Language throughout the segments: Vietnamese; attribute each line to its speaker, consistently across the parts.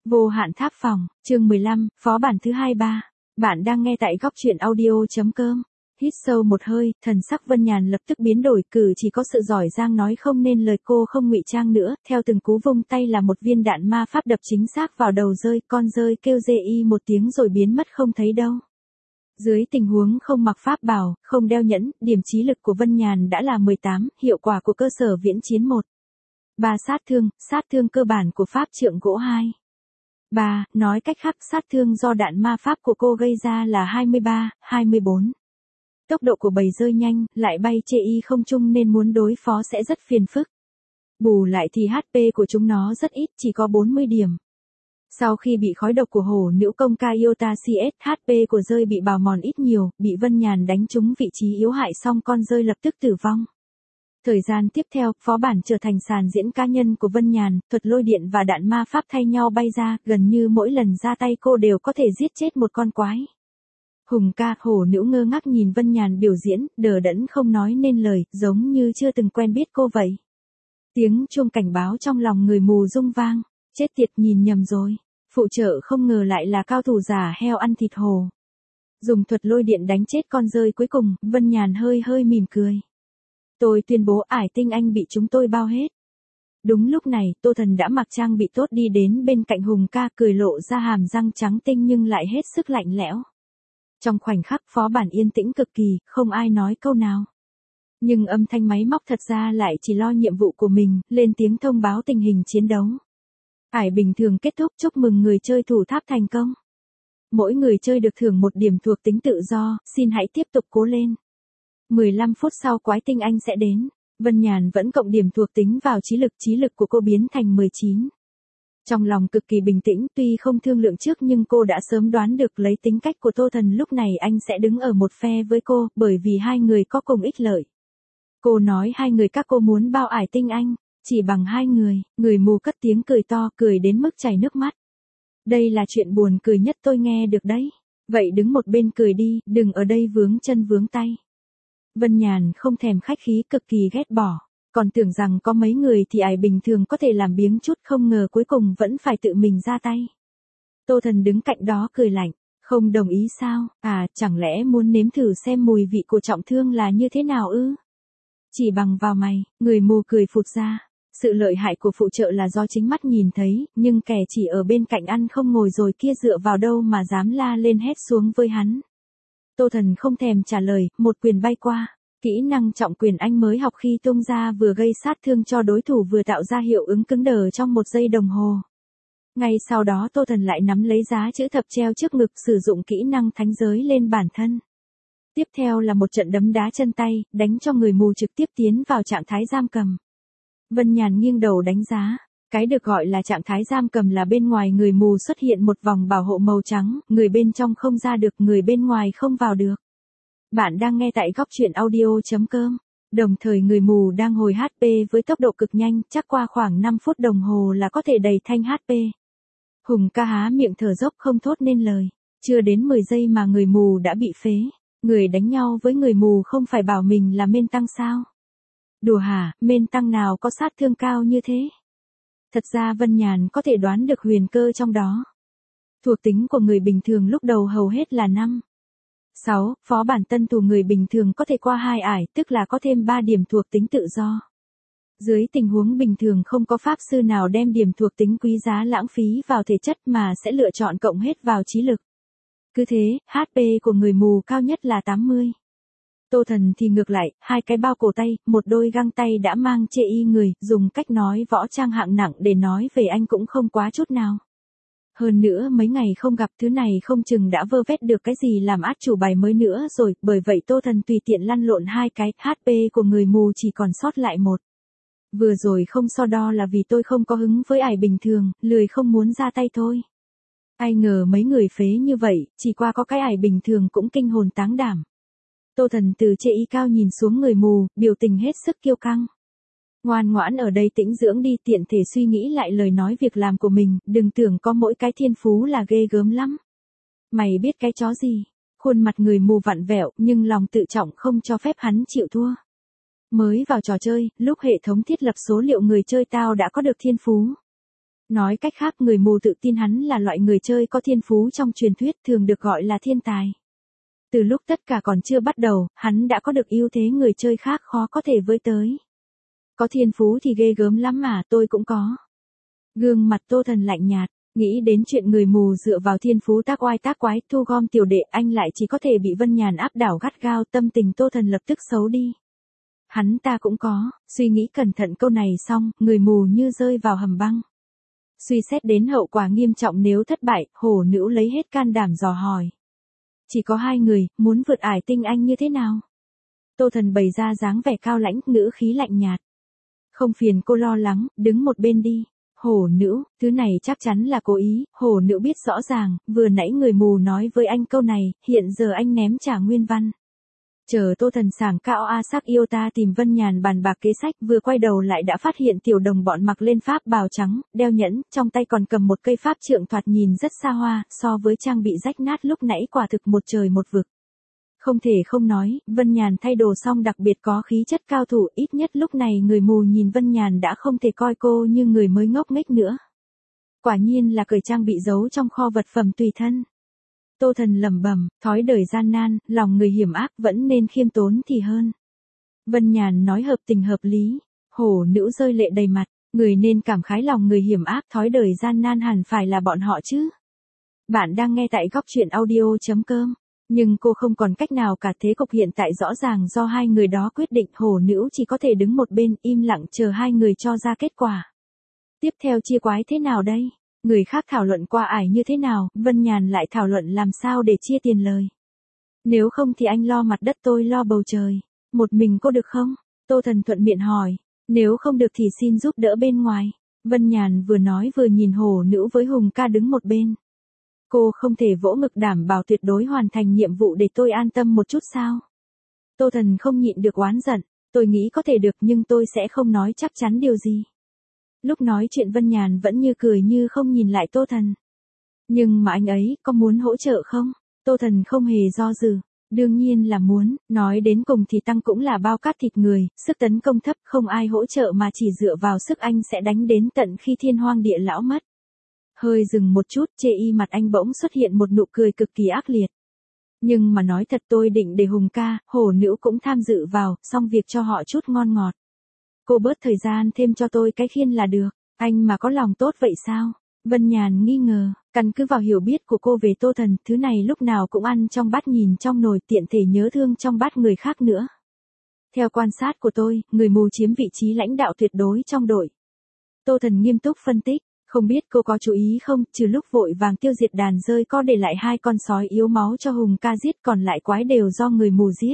Speaker 1: Vô hạn tháp phòng, chương 15, phó bản thứ 23. Bạn đang nghe tại góc truyện audio.com. Hít sâu một hơi, thần sắc Vân Nhàn lập tức biến đổi, cử chỉ có sự giỏi giang nói không nên lời, cô không ngụy trang nữa, theo từng cú vung tay là một viên đạn ma pháp đập chính xác vào đầu rơi, con rơi kêu dê y một tiếng rồi biến mất không thấy đâu. Dưới tình huống không mặc pháp bào, không đeo nhẫn, điểm chí lực của Vân Nhàn đã là 18, hiệu quả của cơ sở viễn chiến 1. 3 sát thương cơ bản của pháp trượng gỗ 2. 3, nói cách khác sát thương do đạn ma pháp của cô gây ra là 23, 24. Tốc độ của bầy rơi nhanh, lại bay chê y không trung nên muốn đối phó sẽ rất phiền phức. Bù lại thì HP của chúng nó rất ít, chỉ có 40 điểm. Sau khi bị khói độc của hổ nữ công Kaiota CS, HP của rơi bị bào mòn ít nhiều, bị Vân Nhàn đánh trúng vị trí yếu hại xong con rơi lập tức tử vong. Thời gian tiếp theo, phó bản trở thành sàn diễn cá nhân của Vân Nhàn, thuật lôi điện và đạn ma pháp thay nhau bay ra, gần như mỗi lần ra tay cô đều có thể giết chết một con quái. Hùng ca, hổ nữ ngơ ngác nhìn Vân Nhàn biểu diễn, đờ đẫn không nói nên lời, giống như chưa từng quen biết cô vậy. Tiếng chuông cảnh báo trong lòng người mù rung vang, chết tiệt, nhìn nhầm rồi. Phụ trợ không ngờ lại là cao thủ giả heo ăn thịt hổ. Dùng thuật lôi điện đánh chết con rơi cuối cùng, Vân Nhàn hơi mỉm cười. Tôi tuyên bố ải tinh anh bị chúng tôi bao hết. Đúng lúc này, Tô Thần đã mặc trang bị tốt đi đến bên cạnh Hùng ca, cười lộ ra hàm răng trắng tinh nhưng lại hết sức lạnh lẽo. Trong khoảnh khắc phó bản yên tĩnh cực kỳ, không ai nói câu nào. Nhưng âm thanh máy móc thật ra lại chỉ lo nhiệm vụ của mình, lên tiếng thông báo tình hình chiến đấu. Ải bình thường kết thúc, chúc mừng người chơi thủ tháp thành công. Mỗi người chơi được thưởng 1 điểm thuộc tính tự do, xin hãy tiếp tục cố lên. 15 phút sau quái tinh anh sẽ đến. Vân Nhàn vẫn cộng điểm thuộc tính vào trí lực của cô biến thành 19. Trong lòng cực kỳ bình tĩnh, tuy không thương lượng trước nhưng cô đã sớm đoán được lấy tính cách của Tô Thần lúc này anh sẽ đứng ở một phe với cô, bởi vì hai người có cùng ích lợi. Cô nói hai người các cô muốn bao ải tinh anh, chỉ bằng hai người mù cất tiếng cười to, cười đến mức chảy nước mắt. Đây là chuyện buồn cười nhất tôi nghe được đấy. Vậy đứng một bên cười đi, đừng ở đây vướng chân vướng tay. Vân Nhàn không thèm khách khí, cực kỳ ghét bỏ, còn tưởng rằng có mấy người thì ải bình thường có thể làm biếng chút, không ngờ cuối cùng vẫn phải tự mình ra tay. Tô Thần đứng cạnh đó cười lạnh, không đồng ý sao, chẳng lẽ muốn nếm thử xem mùi vị của trọng thương là như thế nào ư? Chỉ bằng vào mày, người mù cười phụt ra. Sự lợi hại của phụ trợ là do chính mắt nhìn thấy, nhưng kẻ chỉ ở bên cạnh ăn không ngồi rồi kia dựa vào đâu mà dám la lên hét xuống với hắn. Tô Thần không thèm trả lời, một quyền bay qua. Kỹ năng trọng quyền anh mới học khi tung ra vừa gây sát thương cho đối thủ vừa tạo ra hiệu ứng cứng đờ trong 1 giây đồng hồ. Ngay sau đó Tô Thần lại nắm lấy giá chữ thập treo trước ngực, sử dụng kỹ năng thánh giới lên bản thân. Tiếp theo là một trận đấm đá chân tay, đánh cho người mù trực tiếp tiến vào trạng thái giam cầm. Vân Nhàn nghiêng đầu đánh giá. Cái được gọi là trạng thái giam cầm là bên ngoài người mù xuất hiện một vòng bảo hộ màu trắng, người bên trong không ra được, người bên ngoài không vào được. Bạn đang nghe tại góc truyện audio.com. Đồng thời người mù đang hồi HP với tốc độ cực nhanh, chắc qua khoảng 5 phút đồng hồ là có thể đầy thanh HP. Hùng ca há miệng thở dốc không thốt nên lời. Chưa đến 10 giây mà người mù đã bị phế. Người đánh nhau với người mù không phải bảo mình là main tăng sao? Đùa hả, main tăng nào có sát thương cao như thế? Thật ra Vân Nhàn có thể đoán được huyền cơ trong đó. Thuộc tính của người bình thường lúc đầu hầu hết là 5. 6, phó bản tân thủ người bình thường có thể qua 2 ải, tức là có thêm 3 điểm thuộc tính tự do. Dưới tình huống bình thường không có pháp sư nào đem điểm thuộc tính quý giá lãng phí vào thể chất mà sẽ lựa chọn cộng hết vào trí lực. Cứ thế, HP của người mù cao nhất là 80. Tô Thần thì ngược lại, 2 cái bao cổ tay, một đôi găng tay đã mang chê y người, dùng cách nói võ trang hạng nặng để nói về anh cũng không quá chút nào. Hơn nữa mấy ngày không gặp thứ này không chừng đã vơ vét được cái gì làm át chủ bài mới nữa rồi, bởi vậy Tô Thần tùy tiện lăn lộn 2 cái, HP của người mù chỉ còn sót lại 1. Vừa rồi không so đo là vì tôi không có hứng với ải bình thường, lười không muốn ra tay thôi. Ai ngờ mấy người phế như vậy, chỉ qua có cái ải bình thường cũng kinh hồn táng đảm. Tô Thần từ chê y cao nhìn xuống người mù, biểu tình hết sức kiêu căng. Ngoan ngoãn ở đây tĩnh dưỡng đi, tiện thể suy nghĩ lại lời nói việc làm của mình, đừng tưởng có mỗi cái thiên phú là ghê gớm lắm. Mày biết cái chó gì? Khuôn mặt người mù vặn vẹo, nhưng lòng tự trọng không cho phép hắn chịu thua. Mới vào trò chơi, lúc hệ thống thiết lập số liệu người chơi tao đã có được thiên phú. Nói cách khác người mù tự tin hắn là loại người chơi có thiên phú trong truyền thuyết thường được gọi là thiên tài. Từ lúc tất cả còn chưa bắt đầu, hắn đã có được ưu thế người chơi khác khó có thể với tới. Có thiên phú thì ghê gớm lắm mà, tôi cũng có. Gương mặt Tô Thần lạnh nhạt, nghĩ đến chuyện người mù dựa vào thiên phú tác oai tác quái thu gom tiểu đệ, anh lại chỉ có thể bị Vân Nhàn áp đảo gắt gao, tâm tình Tô Thần lập tức xấu đi. Hắn ta cũng có, suy nghĩ cẩn thận câu này xong, người mù như rơi vào hầm băng. Suy xét đến hậu quả nghiêm trọng nếu thất bại, hổ nữ lấy hết can đảm dò hỏi. Chỉ có 2 người, muốn vượt ải tinh anh như thế nào? Tô Thần bày ra dáng vẻ cao lãnh, ngữ khí lạnh nhạt. Không phiền cô lo lắng, đứng một bên đi. Hổ nữ, thứ này chắc chắn là cố ý, hổ nữ biết rõ ràng, vừa nãy người mù nói với anh câu này, hiện giờ anh ném trả nguyên văn. Chờ Tô Thần sảng cao a sắc yêu ta tìm Vân Nhàn bàn bạc kế sách, vừa quay đầu lại đã phát hiện tiểu đồng bọn mặc lên pháp bào trắng, đeo nhẫn, trong tay còn cầm một cây pháp trượng thoạt nhìn rất xa hoa, so với trang bị rách nát lúc nãy quả thực một trời một vực. Không thể không nói, Vân Nhàn thay đồ xong đặc biệt có khí chất cao thủ, ít nhất lúc này người mù nhìn Vân Nhàn đã không thể coi cô như người mới ngốc nghếch nữa. Quả nhiên là cởi trang bị giấu trong kho vật phẩm tùy thân. Tô Thần lẩm bẩm, thói đời gian nan, lòng người hiểm ác vẫn nên khiêm tốn thì hơn. Vân Nhàn nói hợp tình hợp lý, hổ nữ rơi lệ đầy mặt, người nên cảm khái lòng người hiểm ác, thói đời gian nan hẳn phải là bọn họ chứ. Bạn đang nghe tại góc truyện audio.com. Nhưng cô không còn cách nào cả, thế cục hiện tại rõ ràng do 2 người đó quyết định, hổ nữ chỉ có thể đứng một bên im lặng chờ 2 người cho ra kết quả. Tiếp theo chia quái thế nào đây? Người khác thảo luận qua ải như thế nào, Vân Nhàn lại thảo luận làm sao để chia tiền lời. Nếu không thì anh lo mặt đất tôi lo bầu trời. Một mình cô được không? Tô Thần thuận miệng hỏi. Nếu không được thì xin giúp đỡ bên ngoài. Vân Nhàn vừa nói vừa nhìn hổ nữ với Hùng ca đứng một bên. Cô không thể vỗ ngực đảm bảo tuyệt đối hoàn thành nhiệm vụ để tôi an tâm một chút sao? Tô Thần không nhịn được oán giận. Tôi nghĩ có thể được nhưng tôi sẽ không nói chắc chắn điều gì. Lúc nói chuyện Vân Nhàn vẫn như cười như không nhìn lại Tô Thần. Nhưng mà anh ấy có muốn hỗ trợ không? Tô Thần không hề do dự. Đương nhiên là muốn, nói đến cùng thì Tăng cũng là bao cát thịt người, sức tấn công thấp, không ai hỗ trợ mà chỉ dựa vào sức anh sẽ đánh đến tận khi thiên hoang địa lão mất. Hơi dừng một chút, chê y mặt anh bỗng xuất hiện một nụ cười cực kỳ ác liệt. Nhưng mà nói thật tôi định để Hùng ca, hổ nữ cũng tham dự vào, xong việc cho họ chút ngon ngọt. Cô bớt thời gian thêm cho tôi cái khiên là được, anh mà có lòng tốt vậy sao? Vân Nhàn nghi ngờ, căn cứ vào hiểu biết của cô về Tô Thần, thứ này lúc nào cũng ăn trong bát nhìn trong nồi, tiện thể nhớ thương trong bát người khác nữa. Theo quan sát của tôi, người mù chiếm vị trí lãnh đạo tuyệt đối trong đội. Tô Thần nghiêm túc phân tích, không biết cô có chú ý không, trừ lúc vội vàng tiêu diệt đàn rơi có để lại 2 con sói yếu máu cho Hùng ca giết, còn lại quái đều do người mù giết.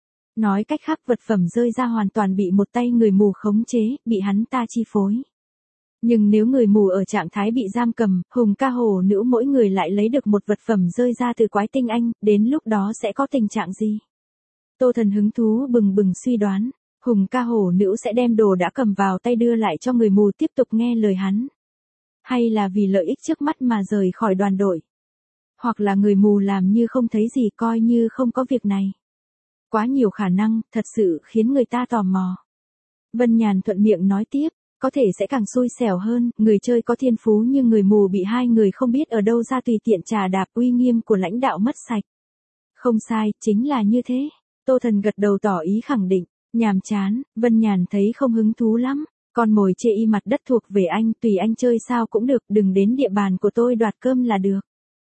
Speaker 1: Nói cách khác vật phẩm rơi ra hoàn toàn bị một tay người mù khống chế, bị hắn ta chi phối. Nhưng nếu người mù ở trạng thái bị giam cầm, Hùng ca hổ nữ mỗi người lại lấy được một vật phẩm rơi ra từ quái tinh anh, đến lúc đó sẽ có tình trạng gì? Tô Thần hứng thú bừng bừng suy đoán, Hùng ca hổ nữ sẽ đem đồ đã cầm vào tay đưa lại cho người mù tiếp tục nghe lời hắn. Hay là vì lợi ích trước mắt mà rời khỏi đoàn đội? Hoặc là người mù làm như không thấy gì, coi như không có việc này. Quá nhiều khả năng, thật sự khiến người ta tò mò. Vân Nhàn thuận miệng nói tiếp, có thể sẽ càng xui xẻo hơn, người chơi có thiên phú nhưng người mù bị 2 người không biết ở đâu ra tùy tiện trà đạp, uy nghiêm của lãnh đạo mất sạch. Không sai, chính là như thế. Tô Thần gật đầu tỏ ý khẳng định, nhàm chán, Vân Nhàn thấy không hứng thú lắm. Con mồi chê y mặt đất thuộc về anh, tùy anh chơi sao cũng được, đừng đến địa bàn của tôi đoạt cơm là được.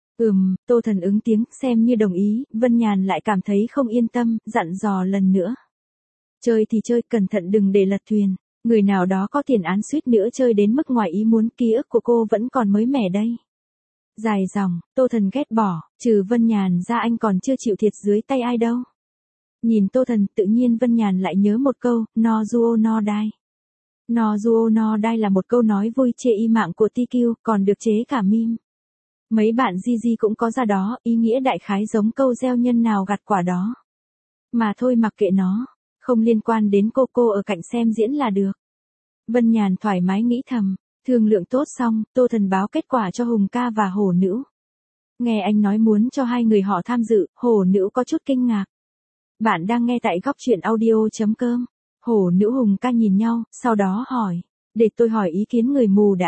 Speaker 1: Tô Thần ứng tiếng, xem như đồng ý, Vân Nhàn lại cảm thấy không yên tâm, dặn dò lần nữa. Chơi thì chơi, cẩn thận đừng để lật thuyền, người nào đó có tiền án suýt nữa chơi đến mức ngoài ý muốn, ký ức của cô vẫn còn mới mẻ đây. Dài dòng, Tô Thần ghét bỏ, trừ Vân Nhàn ra anh còn chưa chịu thiệt dưới tay ai đâu. Nhìn Tô Thần, tự nhiên Vân Nhàn lại nhớ một câu, no duo no die. No duo no die là một câu nói vui chê y mạng của TQ, còn được chế cả meme. Mấy bạn GG cũng có ra đó, ý nghĩa đại khái giống câu gieo nhân nào gặt quả đó. Mà thôi mặc kệ nó, không liên quan đến cô ở cạnh xem diễn là được. Vân Nhàn thoải mái nghĩ thầm, thương lượng tốt xong, Tô Thần báo kết quả cho Hùng ca và hổ nữ. Nghe anh nói muốn cho 2 người họ tham dự, hổ nữ có chút kinh ngạc. Bạn đang nghe tại góc truyện audio.com. Hổ nữ Hùng ca nhìn nhau, sau đó hỏi, để tôi hỏi ý kiến người mù đã.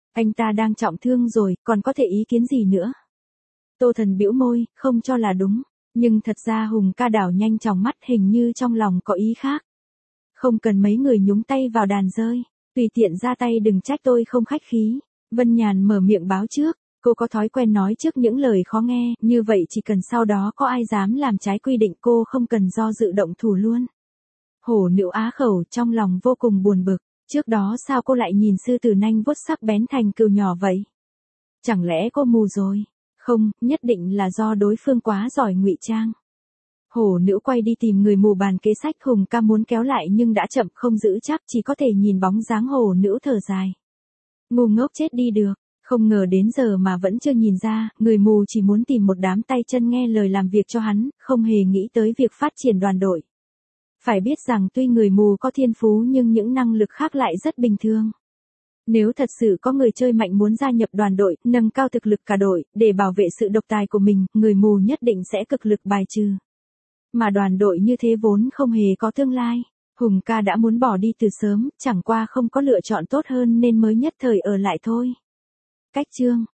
Speaker 1: Anh ta đang trọng thương rồi, còn có thể ý kiến gì nữa? Tô Thần bĩu môi, không cho là đúng. Nhưng thật ra Hùng ca đảo nhanh tròng mắt, hình như trong lòng có ý khác. Không cần mấy người nhúng tay vào đàn rơi. Tùy tiện ra tay, đừng trách tôi không khách khí. Vân Nhàn mở miệng báo trước. Cô có thói quen nói trước những lời khó nghe, như vậy chỉ cần sau đó có ai dám làm trái quy định cô không cần do dự động thủ luôn. Hổ Nữ á khẩu, trong lòng vô cùng buồn bực. Trước đó sao cô lại nhìn sư tử nanh vuốt sắc bén thành cừu nhỏ vậy? Chẳng lẽ cô mù rồi? Không, nhất định là do đối phương quá giỏi ngụy trang. Hổ Nữ quay đi tìm người mù bàn kế sách. Hùng ca muốn kéo lại nhưng đã chậm, không giữ chắc, chỉ có thể nhìn bóng dáng Hổ Nữ thở dài. Ngu ngốc chết đi được, không ngờ đến giờ mà vẫn chưa nhìn ra, người mù chỉ muốn tìm một đám tay chân nghe lời làm việc cho hắn, không hề nghĩ tới việc phát triển đoàn đội. Phải biết rằng tuy người mù có thiên phú nhưng những năng lực khác lại rất bình thường. Nếu thật sự có người chơi mạnh muốn gia nhập đoàn đội, nâng cao thực lực cả đội, để bảo vệ sự độc tài của mình, người mù nhất định sẽ cực lực bài trừ. Mà đoàn đội như thế vốn không hề có tương lai. Hùng ca đã muốn bỏ đi từ sớm, chẳng qua không có lựa chọn tốt hơn nên mới nhất thời ở lại thôi. Cách chương